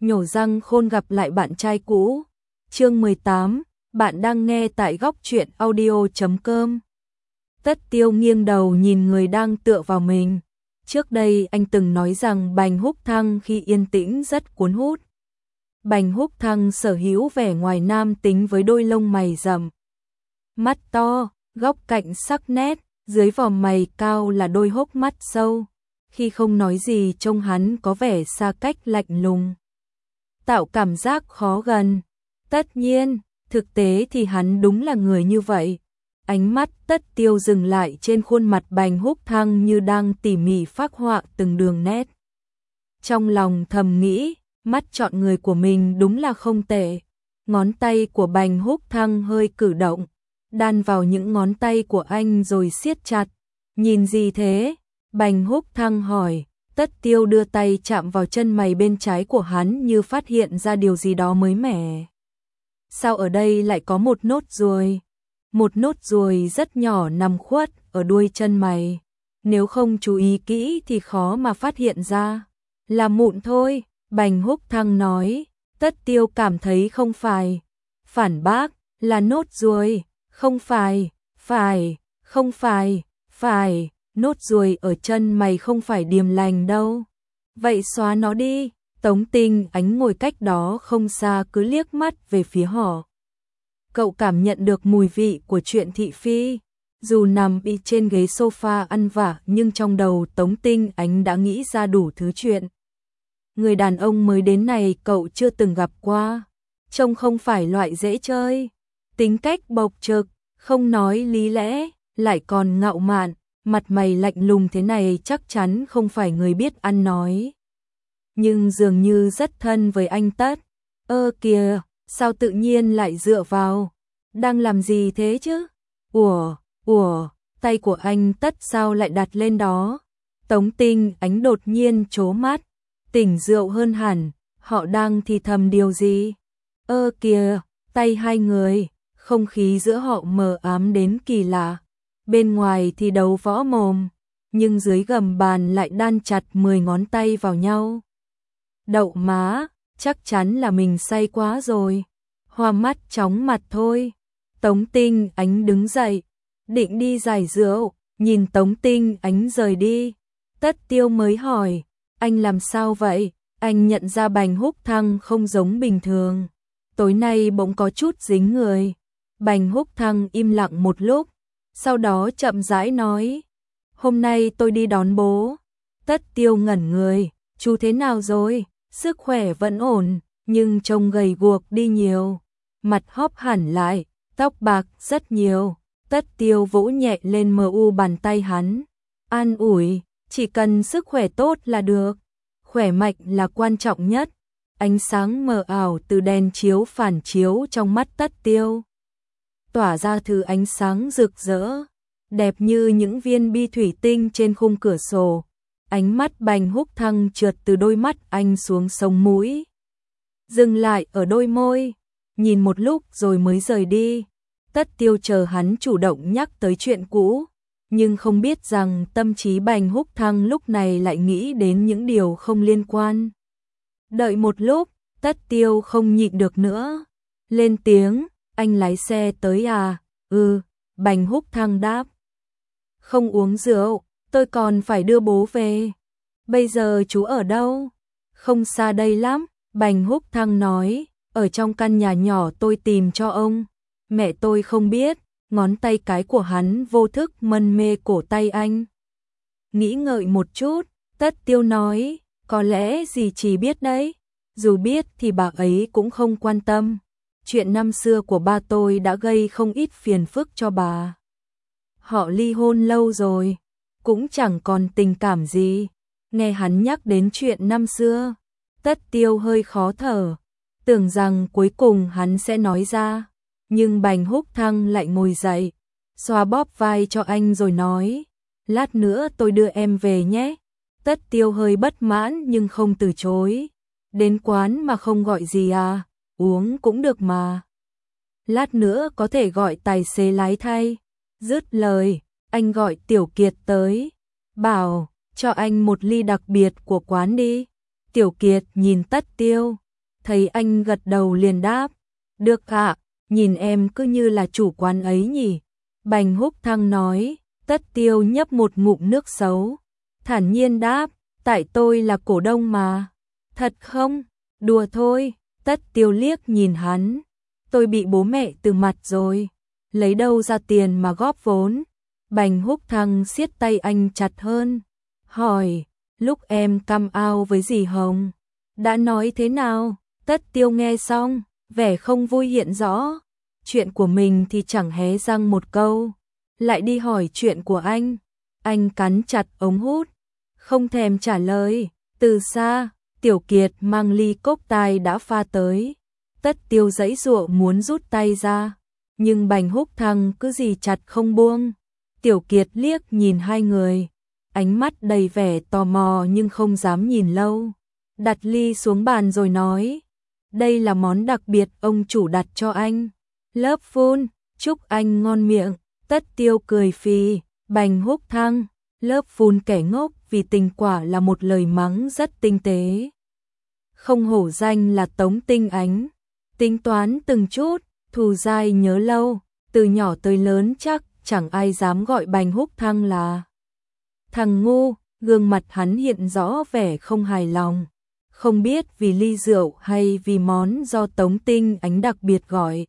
nhổ răng khôn gặp lại bạn trai cũ. Chương 18, bạn đang nghe tại góc truyện audio.com. Tất Tiêu nghiêng đầu nhìn người đang tựa vào mình. Trước đây anh từng nói rằng Bành Húc Thăng khi yên tĩnh rất cuốn hút. Bành Húc Thăng sở hữu vẻ ngoài nam tính với đôi lông mày rậm, mắt to, góc cạnh sắc nét, dưới vòm mày cao là đôi hốc mắt sâu. Khi không nói gì trông hắn có vẻ xa cách lạnh lùng, tạo cảm giác khó gần. Tất nhiên, thực tế thì hắn đúng là người như vậy. Ánh mắt Tất Tiêu dừng lại trên khuôn mặt Bành Húc Thăng như đang tỉ mỉ phác họa từng đường nét. Trong lòng thầm nghĩ, mắt chọn người của mình đúng là không tệ. Ngón tay của Bành Húc Thăng hơi cử động, đan vào những ngón tay của anh rồi siết chặt. Nhìn gì thế? Bành Húc Thăng hỏi. Tất Tiêu đưa tay chạm vào chân mày bên trái của hắn như phát hiện ra điều gì đó mới mẻ. Sao ở đây lại có một nốt ruồi? Một nốt ruồi rất nhỏ nằm khuất ở đuôi chân mày. Nếu không chú ý kỹ thì khó mà phát hiện ra. Là mụn thôi, Bành Húc Thăng nói. Tất Tiêu cảm thấy không phải. Phản bác, là nốt ruồi. Không phải, không phải, nốt ruồi ở chân mày không phải điềm lành đâu. Vậy xóa nó đi. Tống Tinh Ánh ngồi cách đó không xa cứ liếc mắt về phía họ. Cậu cảm nhận được mùi vị của chuyện thị phi. Dù nằm bị trên ghế sofa ăn vạ nhưng trong đầu Tống Tinh Ánh đã nghĩ ra đủ thứ chuyện. Người đàn ông mới đến này cậu chưa từng gặp qua. Trông không phải loại dễ chơi. Tính cách bộc trực, không nói lý lẽ, lại còn ngạo mạn. Mặt mày lạnh lùng thế này chắc chắn không phải người biết ăn nói. Nhưng dường như rất thân với anh Tất. Ơ kìa, sao tự nhiên lại dựa vào? Đang làm gì thế chứ? Ủa, tay của anh Tất sao lại đặt lên đó? Tống Tinh Ánh đột nhiên trố mắt, tỉnh rượu hơn hẳn, họ đang thì thầm điều gì? Ơ kìa, tay hai người, không khí giữa họ mờ ám đến kỳ lạ. Bên ngoài thì đấu võ mồm, nhưng dưới gầm bàn lại đan chặt 10 ngón tay vào nhau. Đậu má, chắc chắn là mình say quá rồi. Hoa mắt chóng mặt thôi. Tống Tinh Ánh đứng dậy, định đi giải rượu, nhìn Tống Tinh Ánh rời đi. Tất Tiêu mới hỏi, anh làm sao vậy? Anh nhận ra Bành Húc Thăng không giống bình thường. Tối nay bỗng có chút dính người. Bành Húc Thăng im lặng một lúc, sau đó chậm rãi nói, hôm nay tôi đi đón bố. Tất Tiêu ngẩn người, chú thế nào rồi? Sức khỏe vẫn ổn, nhưng trông gầy guộc đi nhiều. Mặt hóp hẳn lại, tóc bạc rất nhiều. Tất Tiêu vỗ nhẹ lên mu bàn tay hắn. An ủi, chỉ cần sức khỏe tốt là được. Khỏe mạnh là quan trọng nhất. Ánh sáng mờ ảo từ đèn chiếu phản chiếu trong mắt Tất Tiêu, tỏa ra thứ ánh sáng rực rỡ, đẹp như những viên bi thủy tinh trên khung cửa sổ. Ánh mắt Bành Húc Thăng trượt từ đôi mắt anh xuống sống mũi, dừng lại ở đôi môi, nhìn một lúc rồi mới rời đi. Tất Tiêu chờ hắn chủ động nhắc tới chuyện cũ, nhưng không biết rằng tâm trí Bành Húc Thăng lúc này lại nghĩ đến những điều không liên quan. Đợi một lúc, Tất Tiêu không nhịn được nữa, lên tiếng, anh lái xe tới à? Bành Húc Thăng đáp. Không uống rượu, tôi còn phải đưa bố về. Bây giờ chú ở đâu? Không xa đây lắm, Bành Húc Thăng nói, ở trong căn nhà nhỏ tôi tìm cho ông. Mẹ tôi không biết. Ngón tay cái của hắn vô thức mân mê cổ tay anh. Nghĩ ngợi một chút, Tất Tiêu nói, có lẽ dì chỉ biết đấy. Dù biết thì bà ấy cũng không quan tâm. Chuyện năm xưa của ba tôi đã gây không ít phiền phức cho bà. Họ ly hôn lâu rồi, cũng chẳng còn tình cảm gì. Nghe hắn nhắc đến chuyện năm xưa, Tất Tiêu hơi khó thở, tưởng rằng cuối cùng hắn sẽ nói ra. Nhưng Bành Húc Thăng lại ngồi dậy, xoa bóp vai cho anh rồi nói, lát nữa tôi đưa em về nhé. Tất Tiêu hơi bất mãn nhưng không từ chối. Đến quán mà không gọi gì à? Uống cũng được mà. Lát nữa có thể gọi tài xế lái thay. Dứt lời, anh gọi Tiểu Kiệt tới, bảo cho anh một ly đặc biệt của quán đi. Tiểu Kiệt nhìn Tất Tiêu, thấy anh gật đầu liền đáp, được ạ, nhìn em cứ như là chủ quán ấy nhỉ. Bành Húc Thăng nói, Tất Tiêu nhấp một ngụm nước sấu, thản nhiên đáp, tại tôi là cổ đông mà. Thật không? Đùa thôi. Tất Tiêu liếc nhìn hắn, tôi bị bố mẹ từ mặt rồi, lấy đâu ra tiền mà góp vốn. Bành Húc Thăng siết tay anh chặt hơn, hỏi, lúc em come out với dì Hồng, đã nói thế nào? Tất Tiêu nghe xong, vẻ không vui hiện rõ, chuyện của mình thì chẳng hé răng một câu, lại đi hỏi chuyện của anh. Anh cắn chặt ống hút, không thèm trả lời. Từ xa, Tiểu Kiệt mang ly cốc tai đã pha tới. Tất Tiêu giãy giụa muốn rút tay ra, nhưng Bành Húc Thăng cứ dì chặt không buông. Tiểu Kiệt liếc nhìn hai người, ánh mắt đầy vẻ tò mò nhưng không dám nhìn lâu. Đặt ly xuống bàn rồi nói, đây là món đặc biệt ông chủ đặt cho anh. Lớp phun, chúc anh ngon miệng. Tất Tiêu cười phì, Bành Húc Thăng, lớp phun kẻ ngốc vì tình quả là một lời mắng rất tinh tế. Không hổ danh là Tống Tinh Ánh, tính toán từng chút, thù dai nhớ lâu, từ nhỏ tới lớn chắc chẳng ai dám gọi Bành Húc Thăng là thằng ngu. Gương mặt hắn hiện rõ vẻ không hài lòng, không biết vì ly rượu hay vì món do Tống Tinh Ánh đặc biệt gọi.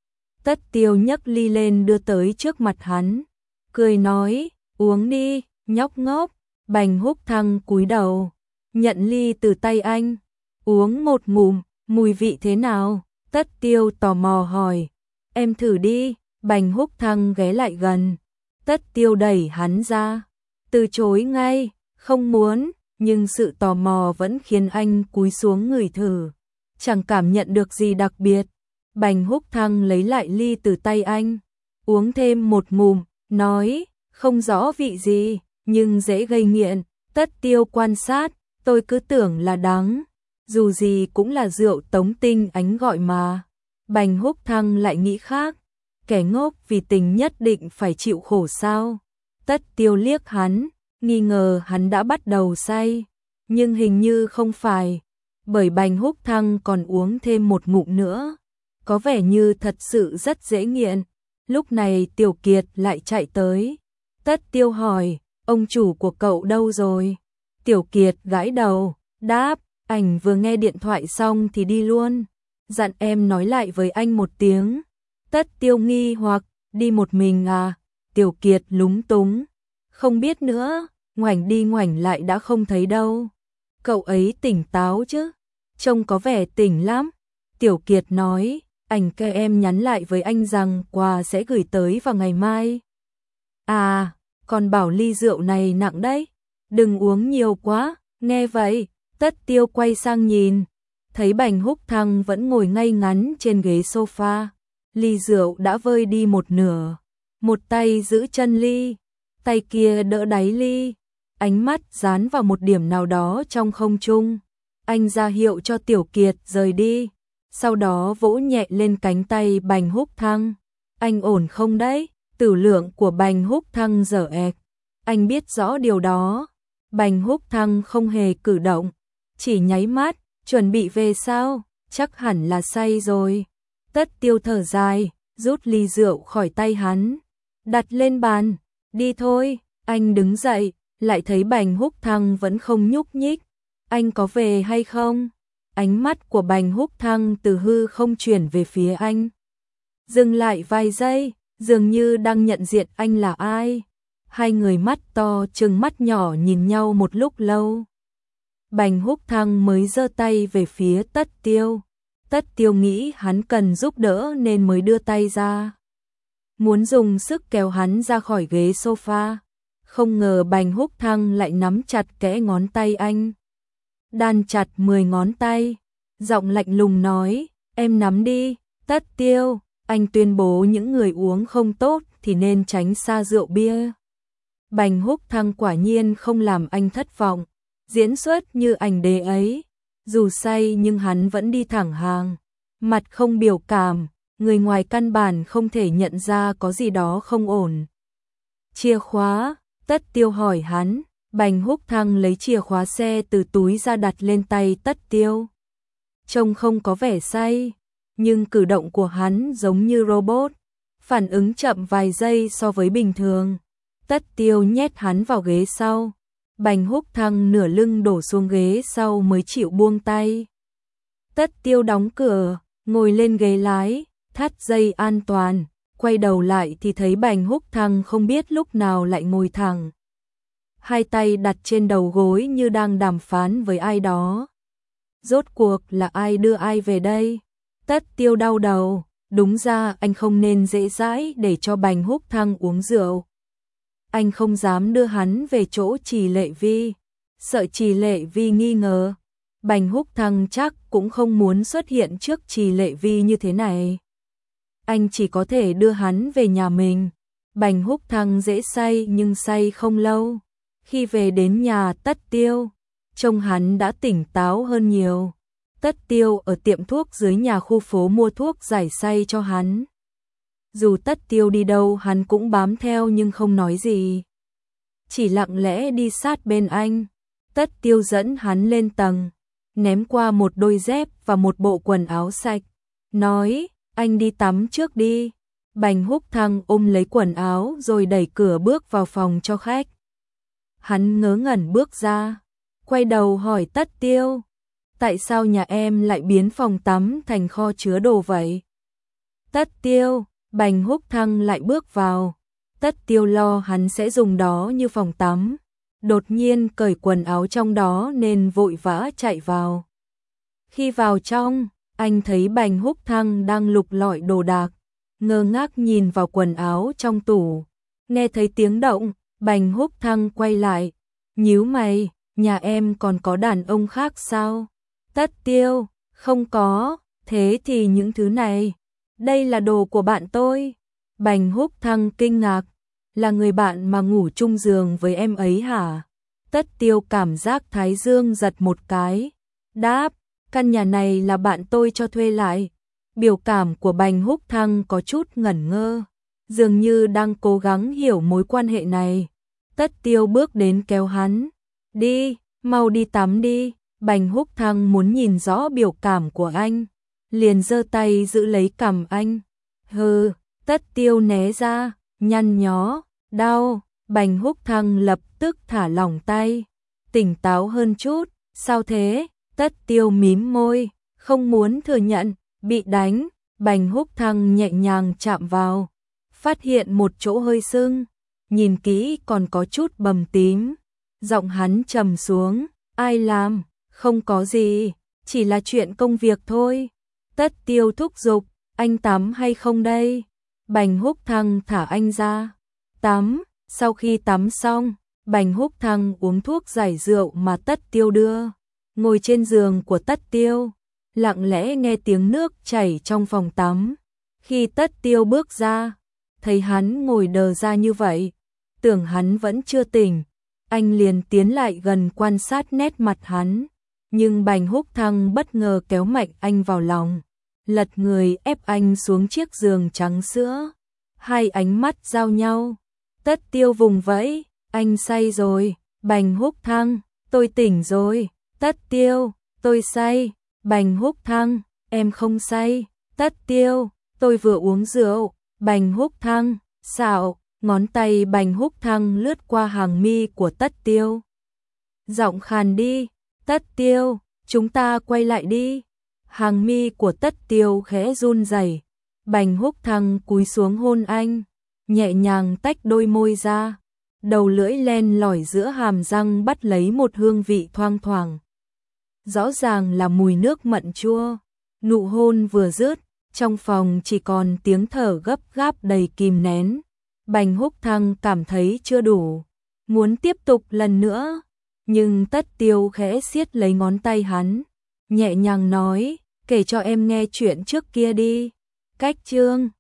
Tất Tiêu nhấc ly lên đưa tới trước mặt hắn, cười nói, uống đi, nhóc ngốc. Bành Húc Thăng cúi đầu, nhận ly từ tay anh, uống một ngụm, mùi vị thế nào? Tất Tiêu tò mò hỏi, em thử đi. Bành Húc Thăng ghé lại gần, Tất Tiêu đẩy hắn ra, từ chối ngay, không muốn, nhưng sự tò mò vẫn khiến anh cúi xuống ngửi thử, chẳng cảm nhận được gì đặc biệt. Bành Húc Thăng lấy lại ly từ tay anh, uống thêm một ngụm, nói, không rõ vị gì, nhưng dễ gây nghiện. Tất Tiêu quan sát, tôi cứ tưởng là đắng, dù gì cũng là rượu Tống Tinh Ánh gọi mà. Bành Húc Thăng lại nghĩ khác, kẻ ngốc vì tình nhất định phải chịu khổ sao? Tất Tiêu liếc hắn, nghi ngờ hắn đã bắt đầu say, nhưng hình như không phải, bởi Bành Húc Thăng còn uống thêm một ngụm nữa, có vẻ như thật sự rất dễ nghiện. Lúc này Tiểu Kiệt lại chạy tới, Tất Tiêu hỏi, ông chủ của cậu đâu rồi? Tiểu Kiệt gãi đầu, đáp, ảnh vừa nghe điện thoại xong thì đi luôn, dặn em nói lại với anh một tiếng. Tất Tiêu nghi hoặc, đi một mình à? Tiểu Kiệt lúng túng, không biết nữa, ngoảnh đi ngoảnh lại đã không thấy đâu. Cậu ấy tỉnh táo chứ? Trông có vẻ tỉnh lắm. Tiểu Kiệt nói, ảnh kêu em nhắn lại với anh rằng quà sẽ gửi tới vào ngày mai. À, còn bảo ly rượu này nặng đấy, đừng uống nhiều quá. Nghe vậy, Tất Tiêu quay sang nhìn, thấy Bành Húc Thăng vẫn ngồi ngay ngắn trên ghế sofa, ly rượu đã vơi đi một nửa, một tay giữ chân ly, tay kia đỡ đáy ly, ánh mắt dán vào một điểm nào đó trong không trung. Anh ra hiệu cho Tiểu Kiệt rời đi, sau đó vỗ nhẹ lên cánh tay Bành Húc Thăng. Anh ổn không đấy? Tử lượng của Bành Húc Thăng dở ẹc, anh biết rõ điều đó. Bành Húc Thăng không hề cử động, chỉ nháy mắt, chuẩn bị về sao? Chắc hẳn là say rồi. Tất Tiêu thở dài, rút ly rượu khỏi tay hắn, đặt lên bàn. Đi thôi. Anh đứng dậy, lại thấy Bành Húc Thăng vẫn không nhúc nhích. Anh có về hay không? Ánh mắt của Bành Húc Thăng từ hư không chuyển về phía anh, dừng lại vài giây, dường như đang nhận diện anh là ai. Hai người mắt to trừng mắt nhỏ nhìn nhau một lúc lâu. Bành Húc Thăng mới giơ tay về phía Tất Tiêu. Tất Tiêu nghĩ hắn cần giúp đỡ nên mới đưa tay ra, muốn dùng sức kéo hắn ra khỏi ghế sofa. Không ngờ Bành Húc Thăng lại nắm chặt kẽ ngón tay anh, đan chặt 10 ngón tay, giọng lạnh lùng nói, em nắm đi. Tất Tiêu, anh tuyên bố những người uống không tốt thì nên tránh xa rượu bia. Bành Húc Thăng quả nhiên không làm anh thất vọng, diễn xuất như ảnh đế ấy, dù say nhưng hắn vẫn đi thẳng hàng, mặt không biểu cảm, người ngoài căn bản không thể nhận ra có gì đó không ổn. Chìa khóa? Tất Tiêu hỏi hắn. Bành Húc Thăng lấy chìa khóa xe từ túi ra đặt lên tay Tất Tiêu. trông không có vẻ say, nhưng cử động của hắn giống như robot, phản ứng chậm vài giây so với bình thường. Tất Tiêu nhét hắn vào ghế sau, Bành Húc Thăng nửa lưng đổ xuống ghế sau mới chịu buông tay. Tất Tiêu đóng cửa, ngồi lên ghế lái, thắt dây an toàn, quay đầu lại thì thấy Bành Húc Thăng không biết lúc nào lại ngồi thẳng. Hai tay đặt trên đầu gối như đang đàm phán với ai đó. Rốt cuộc là ai đưa ai về đây? Tất Tiêu đau đầu, đúng ra anh không nên dễ dãi để cho Bành Húc Thăng uống rượu. Anh không dám đưa hắn về chỗ Trì Lệ Vi, sợ Trì Lệ Vi nghi ngờ. Bành Húc Thăng chắc cũng không muốn xuất hiện trước Trì Lệ Vi như thế này. Anh chỉ có thể đưa hắn về nhà mình. Bành Húc Thăng dễ say nhưng say không lâu. Khi về đến nhà Tất Tiêu, trông hắn đã tỉnh táo hơn nhiều. Tất Tiêu ở tiệm thuốc dưới nhà khu phố mua thuốc giải say cho hắn. Dù Tất Tiêu đi đâu hắn cũng bám theo nhưng không nói gì. Chỉ lặng lẽ đi sát bên anh. Tất Tiêu dẫn hắn lên tầng, ném qua một đôi dép và một bộ quần áo sạch. Nói, anh đi tắm trước đi. Bành Húc Thăng ôm lấy quần áo rồi đẩy cửa bước vào phòng cho khách. Hắn ngớ ngẩn bước ra, quay đầu hỏi Tất Tiêu. Tại sao nhà em lại biến phòng tắm thành kho chứa đồ vậy? Tất Tiêu, Bành Húc Thăng lại bước vào. Tất Tiêu lo hắn sẽ dùng đó như phòng tắm. Đột nhiên cởi quần áo trong đó nên vội vã chạy vào. Khi vào trong, anh thấy Bành Húc Thăng đang lục lọi đồ đạc, ngơ ngác nhìn vào quần áo trong tủ. Nghe thấy tiếng động, Bành Húc Thăng quay lại, nhíu mày, nhà em còn có đàn ông khác sao? Tất Tiêu, không có, thế thì những thứ này, đây là đồ của bạn tôi. Bành Húc Thăng kinh ngạc, là người bạn mà ngủ chung giường với em ấy hả? Tất Tiêu cảm giác thái dương giật một cái, đáp, căn nhà này là bạn tôi cho thuê lại. Biểu cảm của Bành Húc Thăng có chút ngẩn ngơ, dường như đang cố gắng hiểu mối quan hệ này. Tất Tiêu bước đến kéo hắn, đi, mau đi tắm đi. Bành Húc Thăng muốn nhìn rõ biểu cảm của anh, liền giơ tay giữ lấy cằm anh. Hừ, Tất Tiêu né ra, nhăn nhó, đau. Bành Húc Thăng lập tức thả lỏng tay, tỉnh táo hơn chút. Sao thế? Tất Tiêu mím môi, không muốn thừa nhận, bị đánh. Bành Húc Thăng nhẹ nhàng chạm vào, phát hiện một chỗ hơi sưng, nhìn kỹ còn có chút bầm tím. Giọng hắn trầm xuống, ai làm? Không có gì, chỉ là chuyện công việc thôi. Tất Tiêu thúc giục, anh tắm hay không đây? Bành Húc Thăng thả anh ra, tắm. Sau khi tắm xong, Bành Húc Thăng uống thuốc giải rượu mà Tất Tiêu đưa, ngồi trên giường của Tất Tiêu, lặng lẽ nghe tiếng nước chảy trong phòng tắm. Khi Tất Tiêu bước ra, thấy hắn ngồi đờ ra như vậy, tưởng hắn vẫn chưa tỉnh, anh liền tiến lại gần quan sát nét mặt hắn. Nhưng Bành Húc Thăng bất ngờ kéo mạnh anh vào lòng, lật người ép anh xuống chiếc giường trắng sữa. Hai ánh mắt giao nhau. Tất Tiêu vùng vẫy, anh say rồi. Bành Húc Thăng, tôi tỉnh rồi. Tất Tiêu, tôi say. Bành Húc Thăng, em không say. Tất Tiêu, tôi vừa uống rượu. Bành Húc Thăng, xạo. Ngón tay Bành Húc Thăng lướt qua hàng mi của Tất Tiêu. Giọng khàn đi. Tất Tiêu, chúng ta quay lại đi. Hàng mi của Tất Tiêu khẽ run rẩy. Bành Húc Thăng cúi xuống hôn anh, nhẹ nhàng tách đôi môi ra. Đầu lưỡi len lỏi giữa hàm răng bắt lấy một hương vị thoang thoảng. Rõ ràng là mùi nước mận chua. Nụ hôn vừa dứt, trong phòng chỉ còn tiếng thở gấp gáp đầy kìm nén. Bành Húc Thăng cảm thấy chưa đủ, muốn tiếp tục lần nữa. Nhưng Tất Tiêu khẽ siết lấy ngón tay hắn, nhẹ nhàng nói, kể cho em nghe chuyện trước kia đi. Cách chương